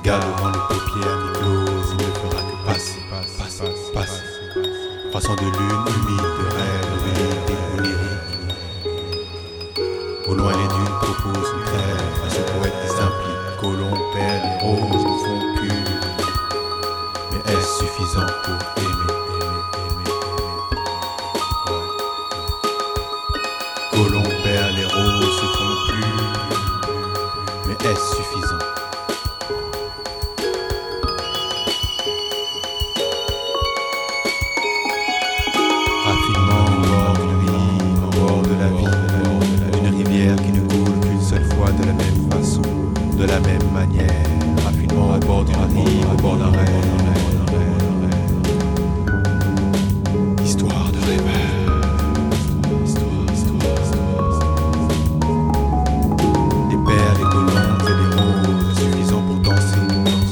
regarde devant les paupières mi-closes, il ne fera que passer, passer, passer. Croissant de lune, humide de rêve, vérité onirique. Au loin les dunes proposent une trêve à ce poète qui s'implique. Colombes, perles et roses ne font plus. Mais est-ce suffisant pour aimer, Colombes, perles et roses se font plus. Mais est-ce suffisant? Raffinement au bord d'une rive, au bord de la vie, une rivière qui ne coule qu'une seule fois de la même façon, de la même manière. Raffinement au bord d'une rive, au bord d'un rêve. Histoire de rêveur. Des perles, des colombes et des roses, suffisant pour danser.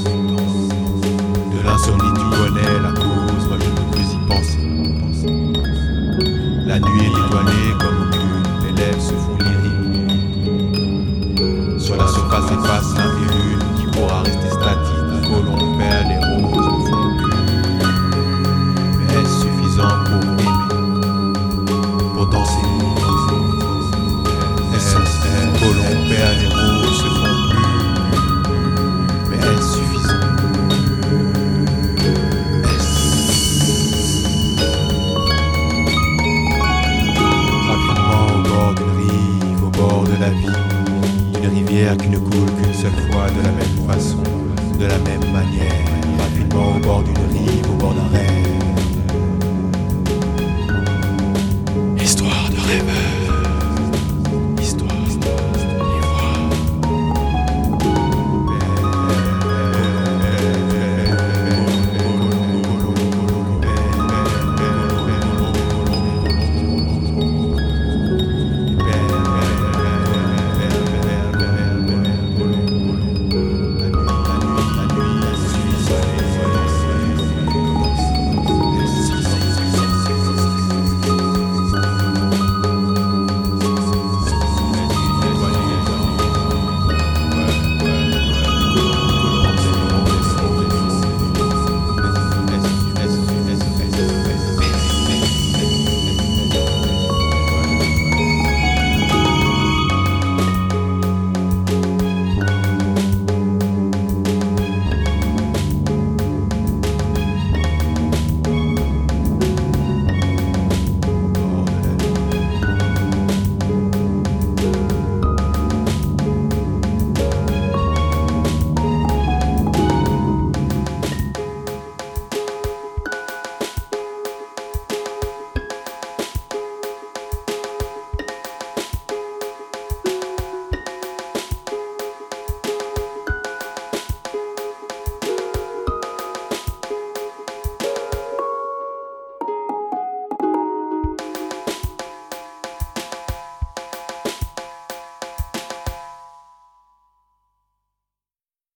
De l'insomnie tu connais la cause, moi je ne peux plus y penser. La nuit est étoilée comme aucune, les lèvres se font lyriques. Sur la surface des faces l'un et une qui pourra rester statique. Colombes, perles et roses ne font plus. Mais est-ce suffisant pour aimer, pour danser? Colombes, perles et roses se font plus. Mais est-ce suffisant? De la vie, une rivière qui ne coule qu'une seule fois de la même façon, de la même manière, rapidement au bord d'une rive, au bord d'un rêve.